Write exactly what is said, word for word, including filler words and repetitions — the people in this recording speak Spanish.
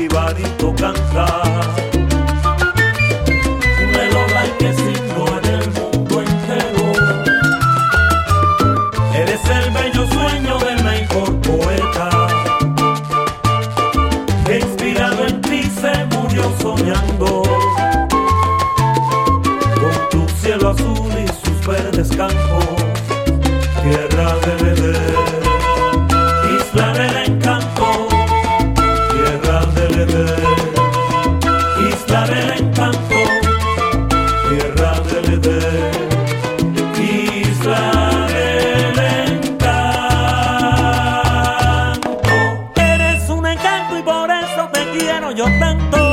jibarito cantar. Un Elolay que es himno en el mundo entero. Eres el bello sueño del mejor poeta, que inspirado en ti se murió soñando, con tu cielo azul y sus verdes campos, tierra del Edén, isla del encanto, tierra del Edén, isla del encanto, tierra del Edén, isla del encanto. Eres un encanto y por eso te quiero yo tanto.